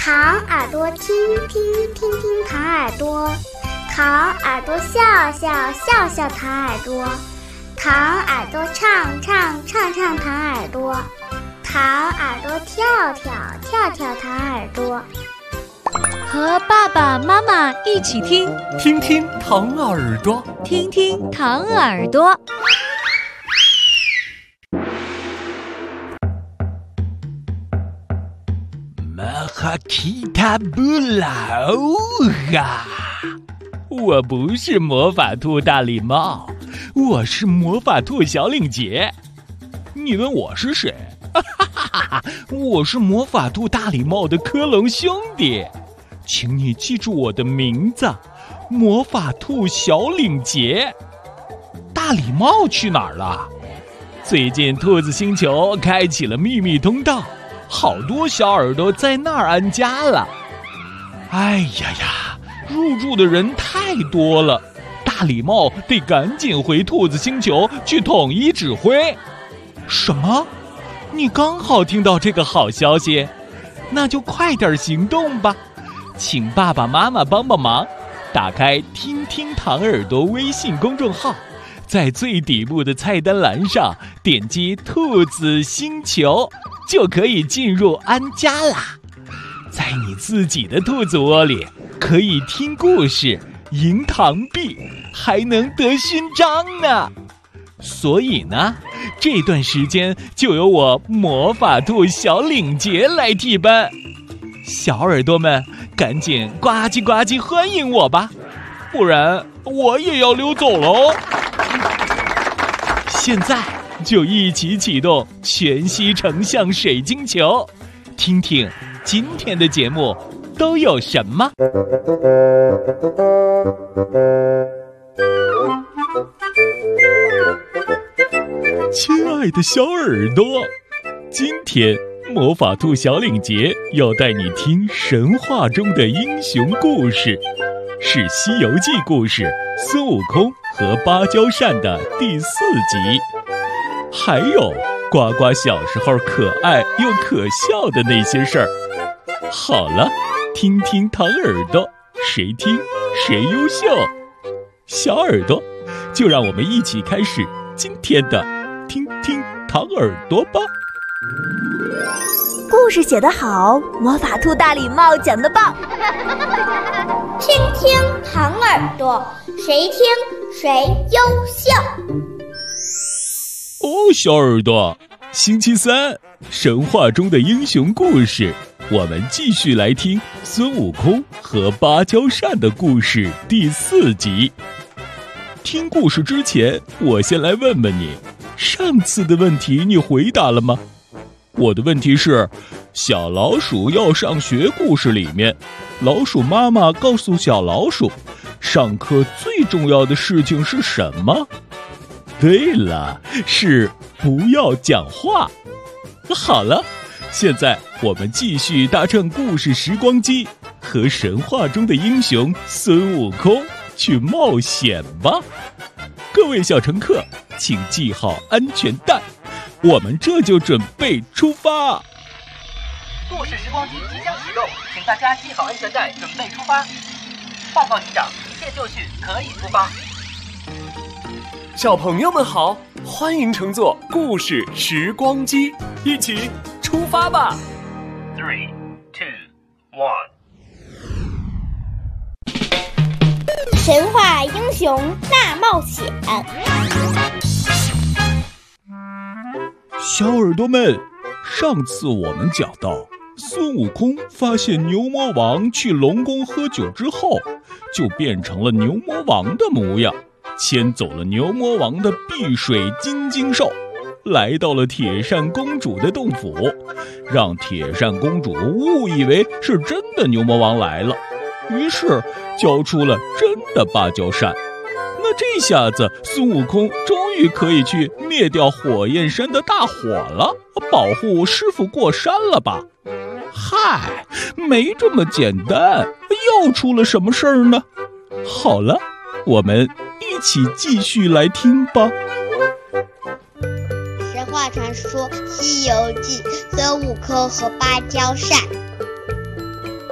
糖耳朵听听听听糖耳朵，糖耳朵笑笑笑笑糖耳朵，糖耳朵唱唱唱唱糖耳朵，糖耳朵跳跳跳跳糖耳朵。 和爸爸妈妈一起听， 听听糖耳朵， 听听糖耳朵。 马哈提塔布拉欧哈！我不是魔法兔大礼帽，我是魔法兔小领结。你问我是谁？我是魔法兔大礼帽的科隆兄弟，请你记住我的名字，魔法兔小领结。大礼帽去哪儿了？最近兔子星球开启了秘密通道，好多小耳朵在那儿安家了。哎呀呀，入住的人太多了，大礼帽得赶紧回兔子星球去统一指挥。什么？你刚好听到这个好消息，那就快点行动吧！请爸爸妈妈帮帮忙，打开听听糖耳朵微信公众号，在最底部的菜单栏上点击兔子星球，就可以进入安家啦。在你自己的兔子窝里，可以听故事、赢糖币，还能得勋章呢。所以呢，这段时间就由我魔法兔小领结来替班。小耳朵们，赶紧呱唧呱唧欢迎我吧，不然我也要溜走喽。现在就一起启动全息成像水晶球，听听今天的节目都有什么。亲爱的小耳朵，今天魔法兔小领结要带你听神话中的英雄故事，是《西游记》故事孙悟空和芭蕉扇的第4集，还有呱呱小时候可爱又可笑的那些事儿。好了，听听糖耳朵，谁听谁优秀。小耳朵，就让我们一起开始今天的听听糖耳朵吧。 故事写得好，魔法兔大礼帽讲得棒。 听听糖耳朵，谁听谁优秀。 哦，小耳朵，星期3，神话中的英雄故事，我们继续来听孙悟空和芭蕉扇的故事第4集。听故事之前，我先来问问你，上次的问题你回答了吗？我的问题是，小老鼠要上学故事里面，老鼠妈妈告诉小老鼠，上课最重要的事情是什么？对了，是不要讲话。好了，现在我们继续搭乘故事时光机，和神话中的英雄孙悟空去冒险吧。各位小乘客，请系好安全带，我们这就准备出发。 故事时光机即将启动，请大家系好安全带，准备出发。报告机长，一切就绪，可以出发。 小朋友们好，欢迎乘坐故事时光机，一起出发吧。 3、2、1。 神话英雄大冒险。 小耳朵们，上次我们讲到，孙悟空发现牛魔王去龙宫喝酒之后，就变成了牛魔王的模样，牵走了牛魔王的碧水金睛兽，来到了铁扇公主的洞府，让铁扇公主误以为是真的牛魔王来了，于是交出了真的芭蕉扇。那这下子孙悟空终于可以去灭掉火焰山的大火了，保护师傅过山了吧？嗨，没这么简单，又出了什么事儿呢？好了，我们一起继续来听吧。 神话传说《西游记》，孙悟空和芭蕉扇。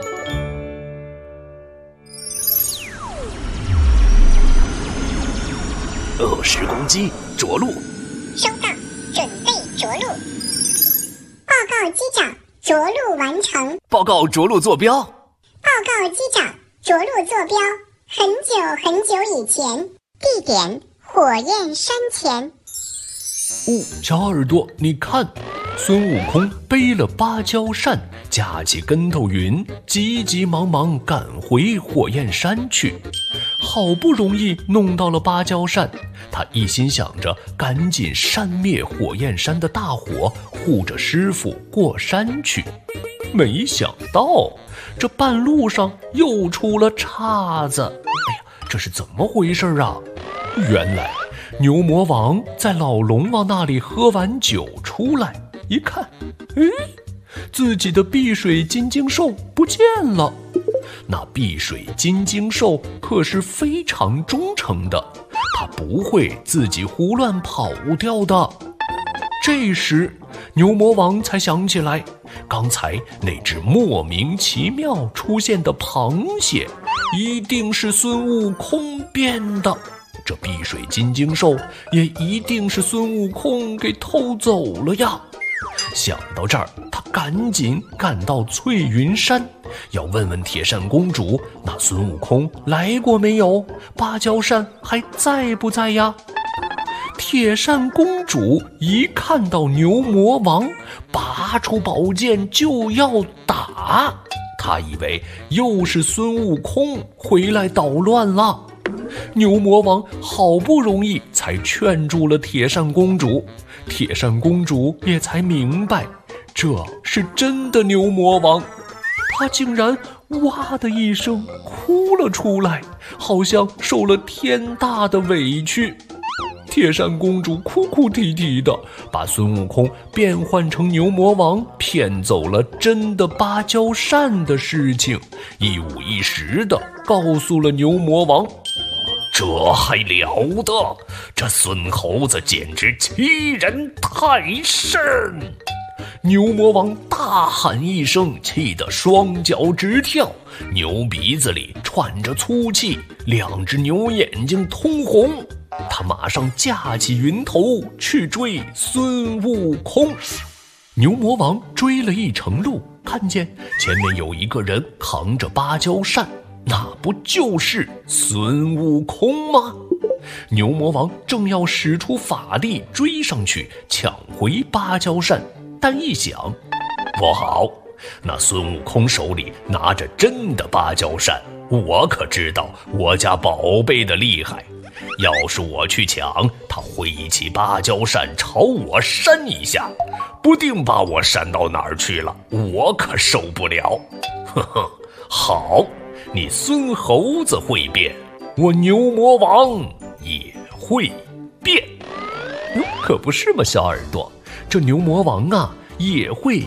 时光机着陆。 收到，准备着陆。报告机长，着陆完成。 报告着陆坐标。 报告机长，着陆坐标很久很久以前，地点火焰山前。 小耳朵，你看，孙悟空背了芭蕉扇，架起跟头云，急急忙忙赶回火焰山去。好不容易弄到了芭蕉扇，他一心想着赶紧扇灭火焰山的大火，护着师傅过山去。没想到这半路上又出了岔子。哎呀，这是怎么回事啊？原来牛魔王在老龙王那里喝完酒出来，一看，自己的碧水金睛兽不见了。那碧水金睛兽可是非常忠诚的，它不会自己胡乱跑掉的。这时牛魔王才想起来，刚才那只莫名其妙出现的螃蟹一定是孙悟空变的，这碧水金睛兽也一定是孙悟空给偷走了呀。想到这儿，他赶紧赶到翠云山，要问问铁扇公主，那孙悟空来过没有？芭蕉扇还在不在呀？铁扇公主一看到牛魔王，拔出宝剑就要打，她以为又是孙悟空回来捣乱了。牛魔王好不容易才劝住了铁扇公主，铁扇公主也才明白这是真的牛魔王，她竟然哇的一声哭了出来，好像受了天大的委屈。铁扇公主哭哭啼啼的，把孙悟空变换成牛魔王，骗走了真的芭蕉扇的事情，一五一十的告诉了牛魔王。这还了得！这孙猴子简直欺人太甚！牛魔王大喊一声，气得双脚直跳，牛鼻子里串着粗气，两只牛眼睛通红。他马上架起云头去追孙悟空。牛魔王追了一程路，看见前面有一个人扛着芭蕉扇，那不就是孙悟空吗？牛魔王正要使出法力追上去抢回芭蕉扇，但一想，不好，那孙悟空手里拿着真的芭蕉扇，我可知道我家宝贝的厉害，要是我去抢，他挥起芭蕉扇朝我扇一下，不定把我扇到哪儿去了，我可受不了。呵呵，好，你孙猴子会变，我牛魔王也会变。可不是嘛，小耳朵，这牛魔王啊也会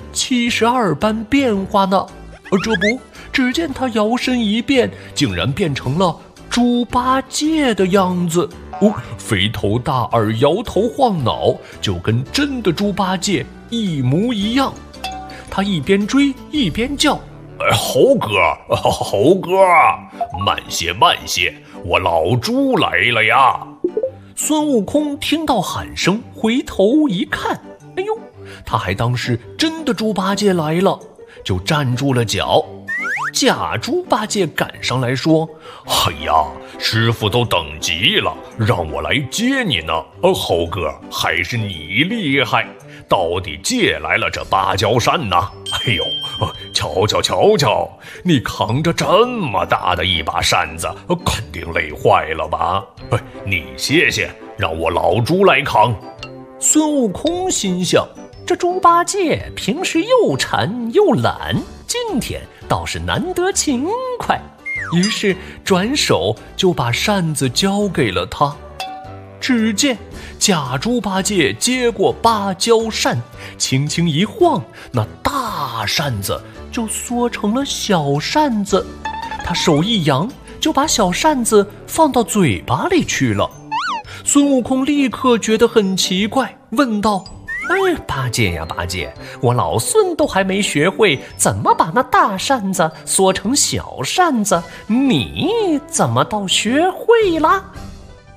72般变化呢。这不，只见他摇身一变，竟然变成了猪八戒的样子。肥头大耳，摇头晃脑，就跟真的猪八戒一模一样。他一边追一边叫，猴哥，猴哥，慢些慢些，我老猪来了呀。孙悟空听到喊声，回头一看，哎呦，他还当是真的猪八戒来了，就站住了脚。假猪八戒赶上来说，哎呀，师傅都等急了，让我来接你呢。猴哥，还是你厉害，到底借来了这芭蕉扇呢？哎呦，瞧瞧瞧瞧，你扛着这么大的一把扇子，肯定累坏了吧？你歇歇，让我老猪来扛。孙悟空心想，这猪八戒平时又馋又懒，今天倒是难得勤快，于是转手就把扇子交给了他。只见假猪八戒接过芭蕉扇，轻轻一晃，那大扇子就缩成了小扇子。他手一扬，就把小扇子放到嘴巴里去了。孙悟空立刻觉得很奇怪，问道：八戒呀八戒，我老孙都还没学会怎么把那大扇子缩成小扇子，你怎么倒学会了？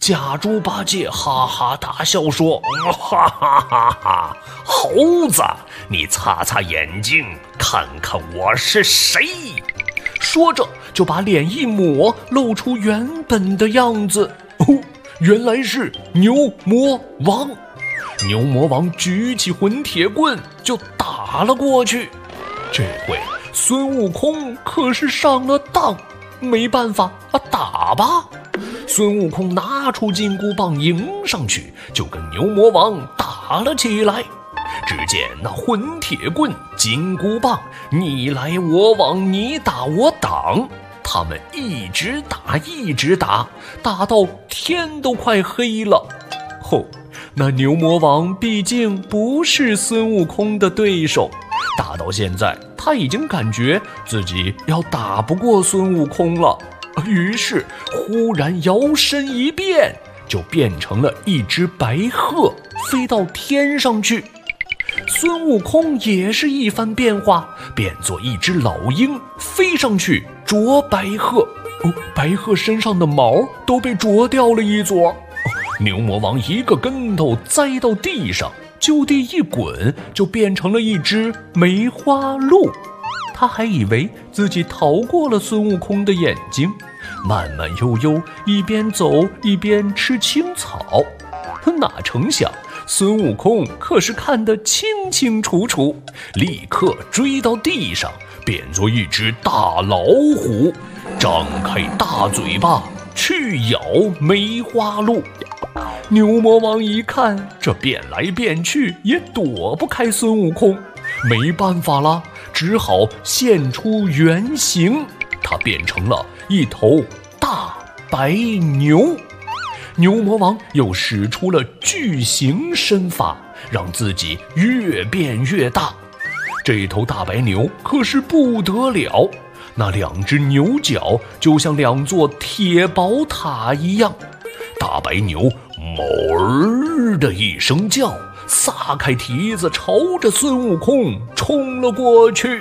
假猪八戒哈哈大笑说：“哈哈哈哈！猴子，你擦擦眼睛，看看我是谁。”说着就把脸一抹，露出原本的样子。哦，原来是牛魔王。牛魔王举起混铁棍就打了过去。这回孙悟空可是上了当，没办法打吧。孙悟空拿出金箍棒迎上去，就跟牛魔王打了起来。只见那混铁棍、金箍棒你来我往，你打我挡，他们一直打，打到天都快黑了。那牛魔王毕竟不是孙悟空的对手，打到现在他已经感觉自己要打不过孙悟空了，于是忽然摇身一变，就变成了一只白鹤，飞到天上去。孙悟空也是一番变化，变作一只老鹰，飞上去啄白鹤。白鹤身上的毛都被啄掉了一撮。牛魔王一个跟头栽到地上，就地一滚，就变成了一只梅花鹿。他还以为自己逃过了孙悟空的眼睛，慢慢悠悠一边走一边吃青草。哪成想孙悟空可是看得清清楚楚，立刻追到地上，变作一只大老虎，张开大嘴巴去咬梅花鹿。牛魔王一看这变来变去也躲不开孙悟空，没办法了，只好现出原形，他变成了一头大白牛。牛魔王又使出了巨型身法，让自己越变越大。这头大白牛可是不得了，那两只牛角就像两座铁宝塔一样。大白牛哞儿的一声叫，撒开蹄子朝着孙悟空冲了过去。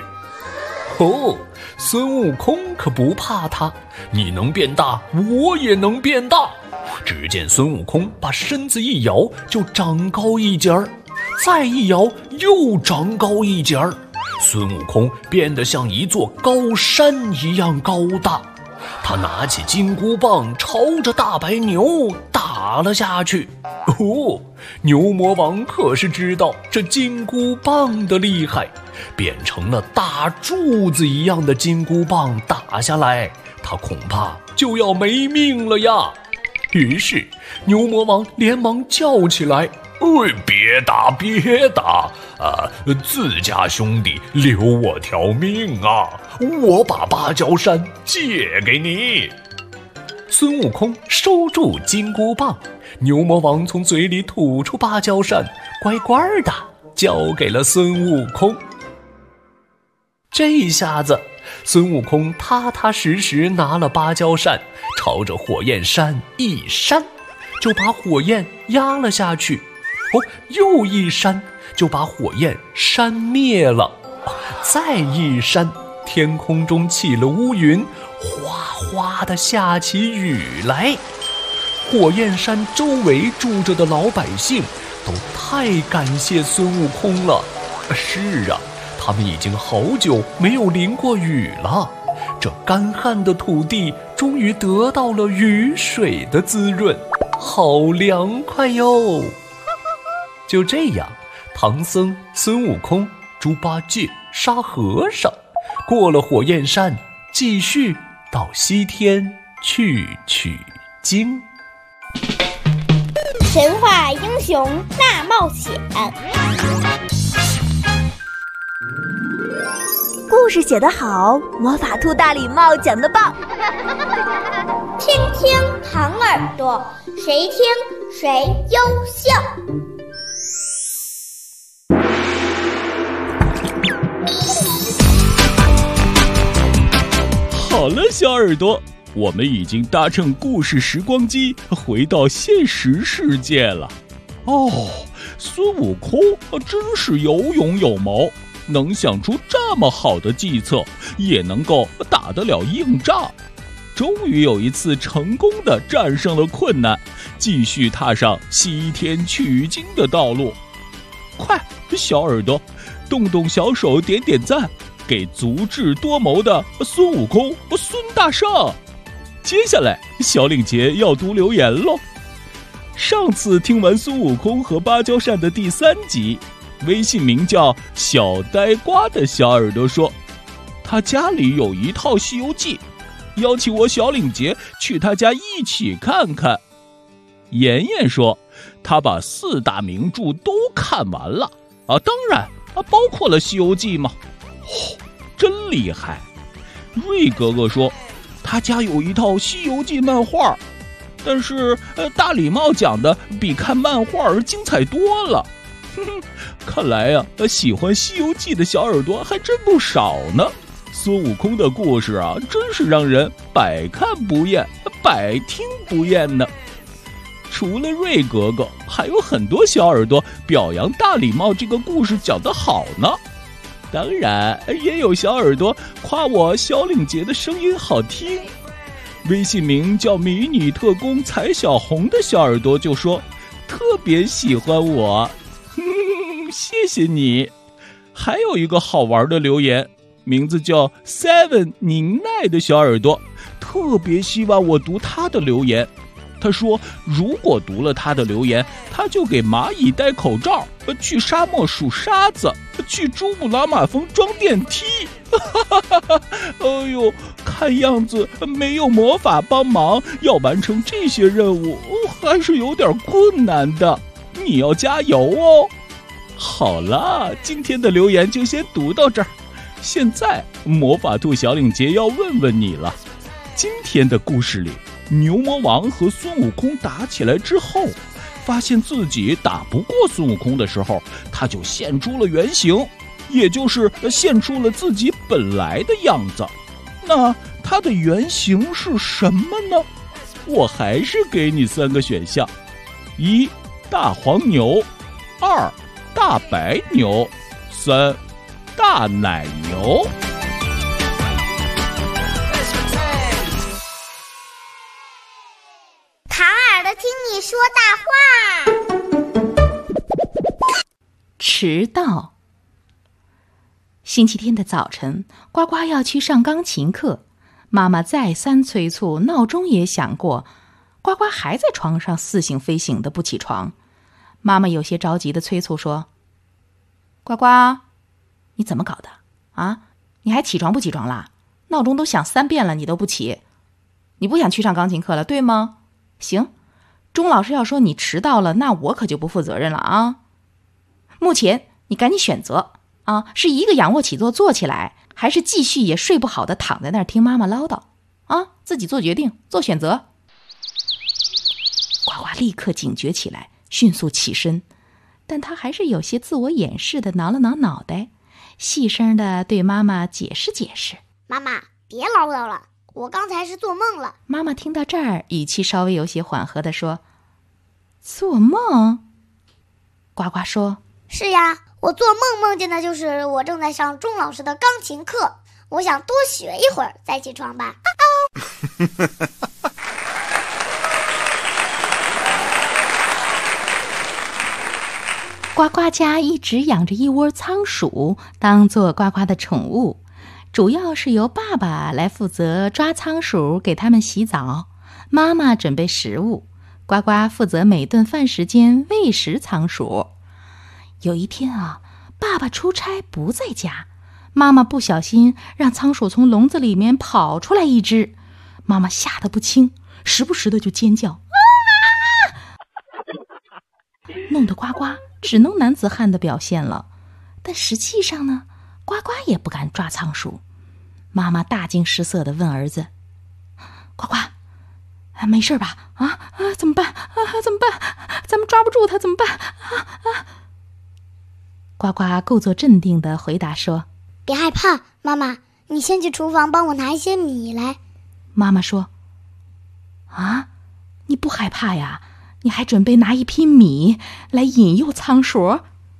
孙悟空可不怕他，你能变大，我也能变大。只见孙悟空把身子一摇，就长高一截儿，再一摇又长高一截儿。孙悟空变得像一座高山一样高大。他拿起金箍棒朝着大白牛打了下去。牛魔王可是知道这金箍棒的厉害，变成了大柱子一样的金箍棒打下来，他恐怕就要没命了呀。于是牛魔王连忙叫起来：别打别打，自家兄弟留我条命啊，我把芭蕉扇借给你。孙悟空收住金箍棒，牛魔王从嘴里吐出芭蕉扇，乖乖的交给了孙悟空。这下子孙悟空踏踏实实拿了芭蕉扇，朝着火焰山一扇，就把火焰压了下去。又一扇，就把火焰扇灭了。再一扇，天空中起了乌云，哗哗地下起雨来。火焰山周围住着的老百姓都太感谢孙悟空了。是啊，他们已经好久没有淋过雨了，这干旱的土地终于得到了雨水的滋润，好凉快哟。就这样，唐僧、孙悟空、猪八戒、沙和尚过了火焰山，继续到西天去取经。 神话英雄大冒险， 故事写得好，魔法兔大礼帽讲得棒。 听听糖耳朵，谁听谁优秀。 好了，小耳朵，我们已经搭乘故事时光机回到现实世界了。孙悟空真是有勇有谋，能想出这么好的计策，也能够打得了硬仗。终于有一次成功地战胜了困难， 继续踏上西天取经的道路。快，小耳朵，动动小手，点点赞，给足智多谋的孙悟空、孙大圣。接下来，小领结要读留言喽。上次听完孙悟空和芭蕉扇的第3集，微信名叫小呆瓜的小耳朵说，他家里有一套《西游记》，邀请我小领结去他家一起看看。妍妍说，他把4大名著都看完了啊，当然包括了《西游记》嘛。真厉害。瑞哥哥说，他家有一套《西游记》漫画，但是大礼帽讲的比看漫画精彩多了。看来呀，喜欢《西游记》的小耳朵还真不少呢。孙悟空的故事啊，真是让人百看不厌，百听不厌呢。除了瑞格格，还有很多小耳朵表扬大礼帽这个故事讲得好呢。当然，也有小耳朵夸我小领结的声音好听。微信名叫迷你特工彩小红的小耳朵就说，特别喜欢我。谢谢你。还有一个好玩的留言，名字叫 Seven 宁奈的小耳朵，特别希望我读他的留言。他说，如果读了他的留言，他就给蚂蚁戴口罩，去沙漠数沙子，去珠穆朗玛峰装电梯。哎呦，看样子没有魔法帮忙，要完成这些任务还是有点困难的，你要加油哦。好了，今天的留言就先读到这儿。现在魔法兔小领结要问问你了，今天的故事里，牛魔王和孙悟空打起来之后，发现自己打不过孙悟空的时候，他就现出了原形，也就是现出了自己本来的样子。那他的原型是什么呢？我还是给你3个选项：1. 大黄牛；2. 大白牛；3. 大奶牛。 唐耳朵听你说大话。 迟到。星期天的早晨，呱呱要去上钢琴课，妈妈再三催促，闹钟也响过，呱呱还在床上似醒非醒的不起床。妈妈有些着急的催促说，呱呱，你怎么搞的啊？你还起床不起床啦？闹钟都响3遍了，你都不起。你不想去上钢琴课了，对吗？行，钟老师要说你迟到了，那我可就不负责任了啊。目前你赶紧选择啊，是一个仰卧起坐坐起来，还是继续也睡不好的躺在那儿听妈妈唠叨啊？自己做决定，做选择。呱呱立刻警觉起来，迅速起身，但他还是有些自我掩饰的挠了挠脑袋，细声的对妈妈解释解释。 妈妈，别唠叨了，我刚才是做梦了。 妈妈听到这儿，语气稍微有些缓和地说，做梦？呱呱说， 是呀，我做梦梦见的就是我正在上钟老师的钢琴课，我想多学一会儿再起床吧。 呱呱家一直养着一窝仓鼠，当做呱呱的宠物，主要是由爸爸来负责抓仓鼠，给它们洗澡，妈妈准备食物，呱呱负责每顿饭时间喂食仓鼠。有一天啊，爸爸出差不在家，妈妈不小心让仓鼠从笼子里面跑出来一只，妈妈吓得不轻，时不时的就尖叫，弄得呱呱只能男子汉的表现了。但实际上呢，呱呱也不敢抓仓鼠。妈妈大惊失色地问儿子，呱呱，没事吧？怎么办？怎么办？咱们抓不住它怎么办？呱呱故作镇定地回答说， 别害怕，妈妈，你先去厨房帮我拿一些米来。 妈妈说，啊，你不害怕呀？你还准备拿一批米来引诱仓鼠？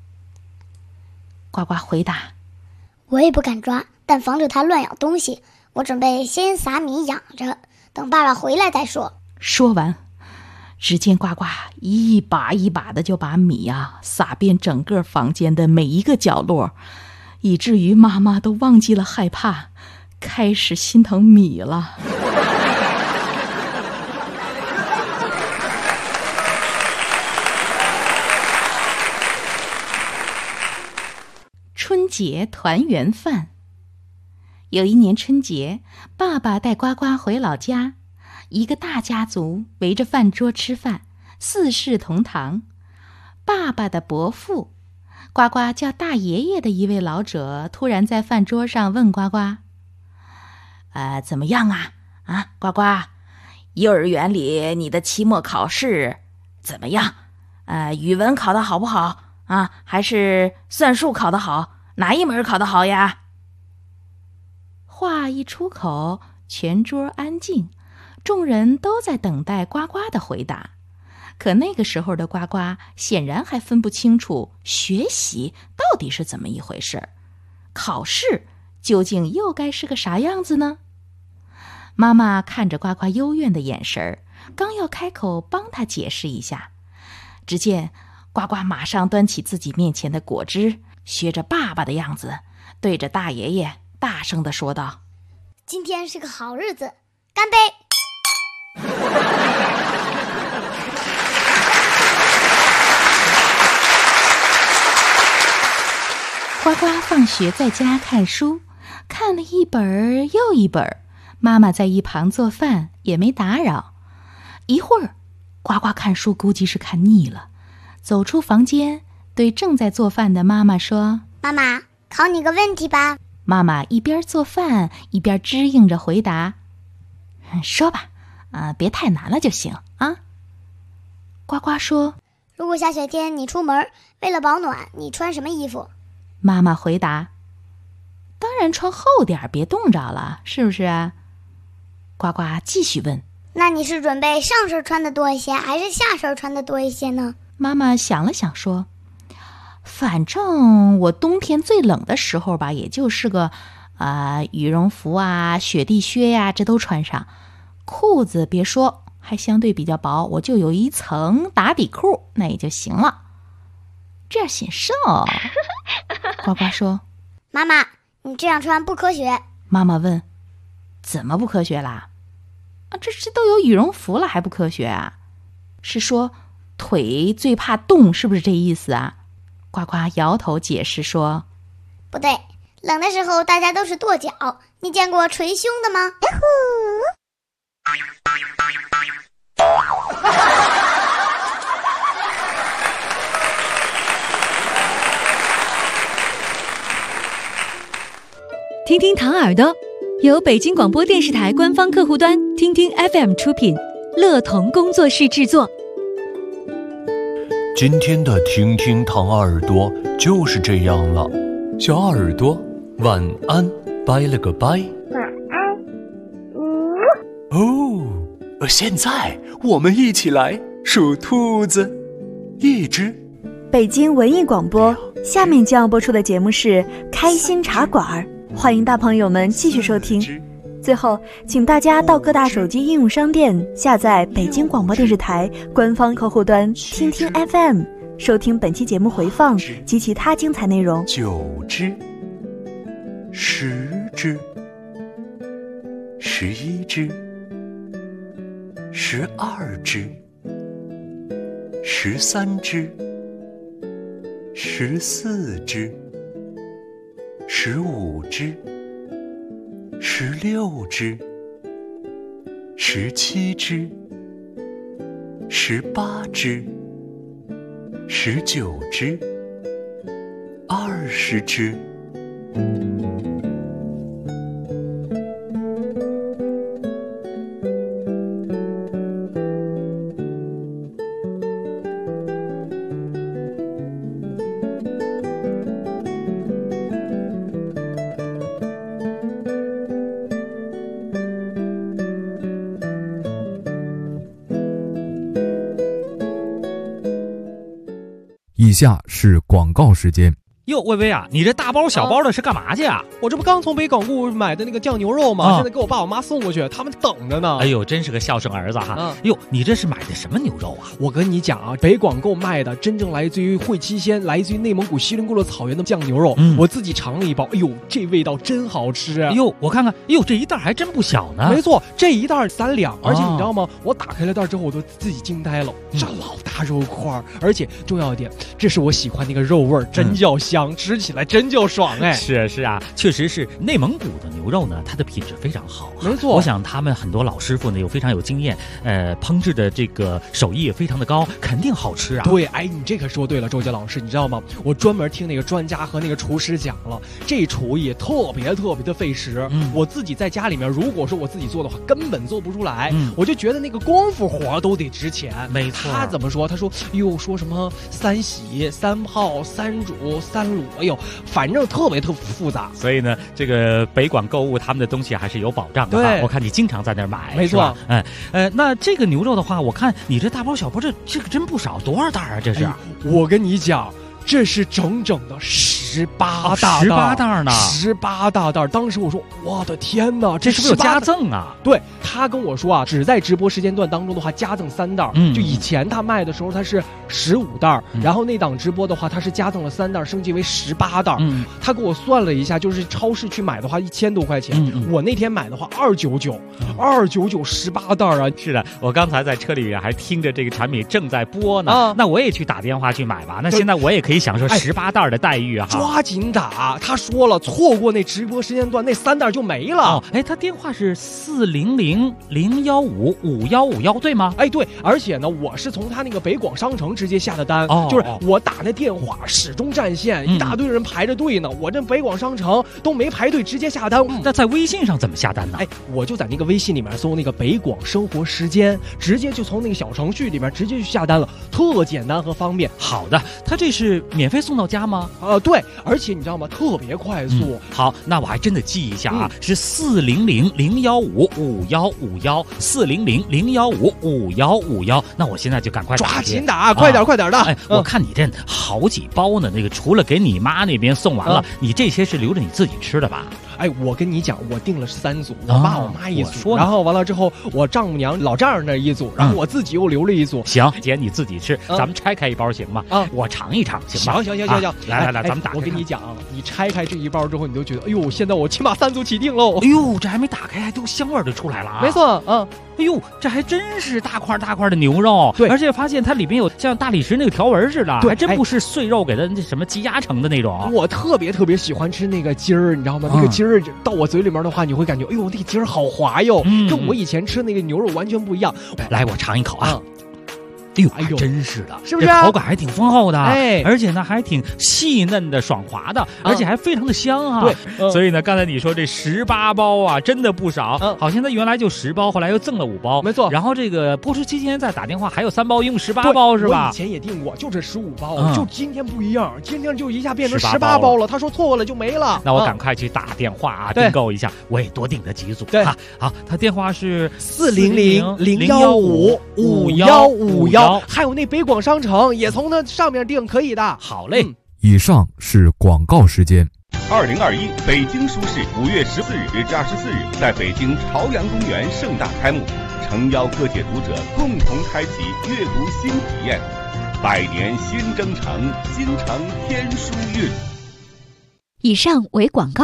呱呱回答， 我也不敢抓，但防止它乱咬东西，我准备先撒米养着，等爸爸回来再说。 说完， 只见呱呱一把一把的就把米撒遍整个房间的每一个角落，以至于妈妈都忘记了害怕，开始心疼米了。春节团圆饭。有一年春节，爸爸带呱呱回老家，一个大家族围着饭桌吃饭，四世同堂。爸爸的伯父，呱呱叫大爷爷的一位老者，突然在饭桌上问呱呱：怎么样啊？呱呱，幼儿园里你的期末考试怎么样？语文考得好不好啊？还是算术考得好？哪一门考得好呀？话一出口，全桌安静，众人都在等待呱呱的回答。可那个时候的呱呱显然还分不清楚学习到底是怎么一回事，考试究竟又该是个啥样子呢？妈妈看着呱呱幽怨的眼神，刚要开口帮他解释一下，只见呱呱马上端起自己面前的果汁，学着爸爸的样子，对着大爷爷大声地说道： 今天是个好日子，干杯！ 呱呱放学在家看书，看了一本又一本，妈妈在一旁做饭，也没打扰。一会儿，呱呱看书估计是看腻了，走出房间，对正在做饭的妈妈说： 妈妈，考你个问题吧。 妈妈一边做饭一边支应着回答：说吧，别太难了就行啊。呱呱说： 如果下雪天你出门，为了保暖，你穿什么衣服？ 妈妈回答：当然穿厚点，别冻着了，是不是啊？呱呱继续问： 那你是准备上身穿的多一些，还是下身穿的多一些呢？ 妈妈想了想说：反正我冬天最冷的时候吧，也就是个羽绒服雪地靴呀，这都穿上。裤子别说，还相对比较薄，我就有一层打底裤，那也就行了。这样显瘦。呱呱说： 妈妈，你这样穿不科学。 妈妈问：怎么不科学啦？这都有羽绒服了还不科学啊？是说腿最怕冻，是不是这意思啊？呱呱摇头解释说： 不对，冷的时候大家都是跺脚，你见过捶胸的吗？ 听听糖耳朵，由北京广播电视台官方客户端听听 FM 出品，乐童工作室制作。 今天的听听糖耳朵就是这样了，小耳朵晚安，拜了个拜。 晚安。 现在我们一起来数兔子。一只。 北京文艺广播，下面将要播出的节目是开心茶馆，欢迎大朋友们继续收听。最后，请大家到各大手机应用商店下载北京广播电视台官方客户端听听 FM， 收听本期节目回放及其他精彩内容。 9只，10只，11只，12只，13只，14只，15只，16只，17只，18只，19只，20只。 以下是广告时间。 哟，薇薇啊，你这大包小包的是干嘛去啊？ 我这不刚从北广固买的那个酱牛肉吗？现在给我爸我妈送过去，他们等着呢。 哎呦，真是个孝顺儿子哈！哟，你这是买的什么牛肉啊？ 我跟你讲啊，北广购卖的真正来自于会期县，来自于内蒙古锡林郭勒草原的酱牛肉，我自己尝了一包，哎呦，这味道真好吃！ 哎呦，我看看，哎呦，这一袋还真不小呢。 没错，这一袋3两，而且你知道吗？我打开了袋之后，我都自己惊呆了，这老大肉块，而且重要一点，这是我喜欢那个肉味，真叫香，吃起来真叫爽哎！ 是啊，确实是内蒙古的牛肉呢，它的品质非常好。 没错， 我想他们很多老师傅呢又非常有经验，烹制的这个手艺也非常的高，肯定好吃啊。 对，哎，你这可说对了，周杰老师，你知道吗？我专门听那个专家和那个厨师讲了，这厨艺特别的费时。我自己在家里面，如果说我自己做的话，根本做不出来。我就觉得那个功夫活都得值钱。 没错， 他怎么说？他说，哟，说什么3洗、3泡、3煮、3卤，哎呦，反正特别复杂。 所以呢，这个北广购物他们的东西还是有保障的。 对， 我看你经常在那儿买， 没错。 那这个牛肉的话，我看你这大包小包，这个真不少，多少袋啊？这是？ 我跟你讲，这是整整的18大袋呢 ，18大袋。当时我说，我的天哪， 这是不是有加赠啊？ 对，他跟我说啊，只在直播时间段当中的话，加赠3袋。就以前他卖的时候，他是15袋，然后那档直播的话，他是加赠了3袋，升级为18袋。他给我算了一下，就是超市去买的话1000多块钱，我那天买的话299，29918袋啊！ 是的，我刚才在车里面还听着这个产品正在播呢，那我也去打电话去买吧。那现在我也可以享受18袋的待遇啊！ 抓紧打，他说了，错过那直播时间段，那3袋就没了。 他电话是400-015-5151，对吗？ 哎，对，而且呢，我是从他那个北广商城直接下的单，就是我打那电话始终占线，一大堆人排着队呢，我这北广商城都没排队，直接下单。 那在微信上怎么下单呢？ 哎，我就在那个微信里面搜那个北广生活时间，直接就从那个小程序里面直接去下单了，特简单和方便。 好的，他这是免费送到家吗？ 对，而且你知道吗？特别快速。 好，那我还真的记一下啊，是400-015-5151，400-015-5151。那我现在就赶快抓紧打，快点的。 哎，我看你这好几包呢，那个除了给你妈那边送完了，你这些是留着你自己吃的吧？ 哎，我跟你讲，我订了3组，我爸我妈一组，然后完了之后，我丈母娘老丈人那一组，然后我自己又留了一组。 行，姐你自己吃，咱们拆开一包行吗？我尝一尝行吗？ 行， 来，咱们打开。 我跟你讲，你拆开这一包之后，你就觉得，哎呦，现在我起码3组起订喽。 哎呦，这还没打开，还都香味就出来了啊！ 没错， 哎呦，这还真是大块的牛肉， 对， 而且发现它里边有像大理石那个条纹似的，还真不是碎肉给它那什么积压成的那种。 我特别喜欢吃那个筋儿，你知道吗？那个筋儿到我嘴里面的话，你会感觉，哎呦，那个筋儿好滑哟，跟我以前吃那个牛肉完全不一样。 来，我尝一口啊。哎呦，还真是的， 是不是？ 口感还挺丰厚的， 哎， 而且呢还挺细嫩的、爽滑的，而且还非常的香啊。 对， 所以呢，刚才你说这18包啊，真的不少。好像它原来就10包，后来又赠了5包， 没错。 然后这个播出期间再打电话还有3包，一共18包是吧？ 我以前也订过，就这15包，就今天不一样，今天就一下变成18包了。他说错过了就没了。 那我赶快去打电话啊，订购一下，我也多订了几组。 对， 好，他电话是 400-015-5151，还有那北广商城也从那上面订，可以的。 好嘞。 以上是广告时间。 2021北京书市5月14日至24日在北京朝阳公园盛大开幕，诚邀各界读者共同开启阅读新体验。百年新征程，新承天书韵。 以上为广告。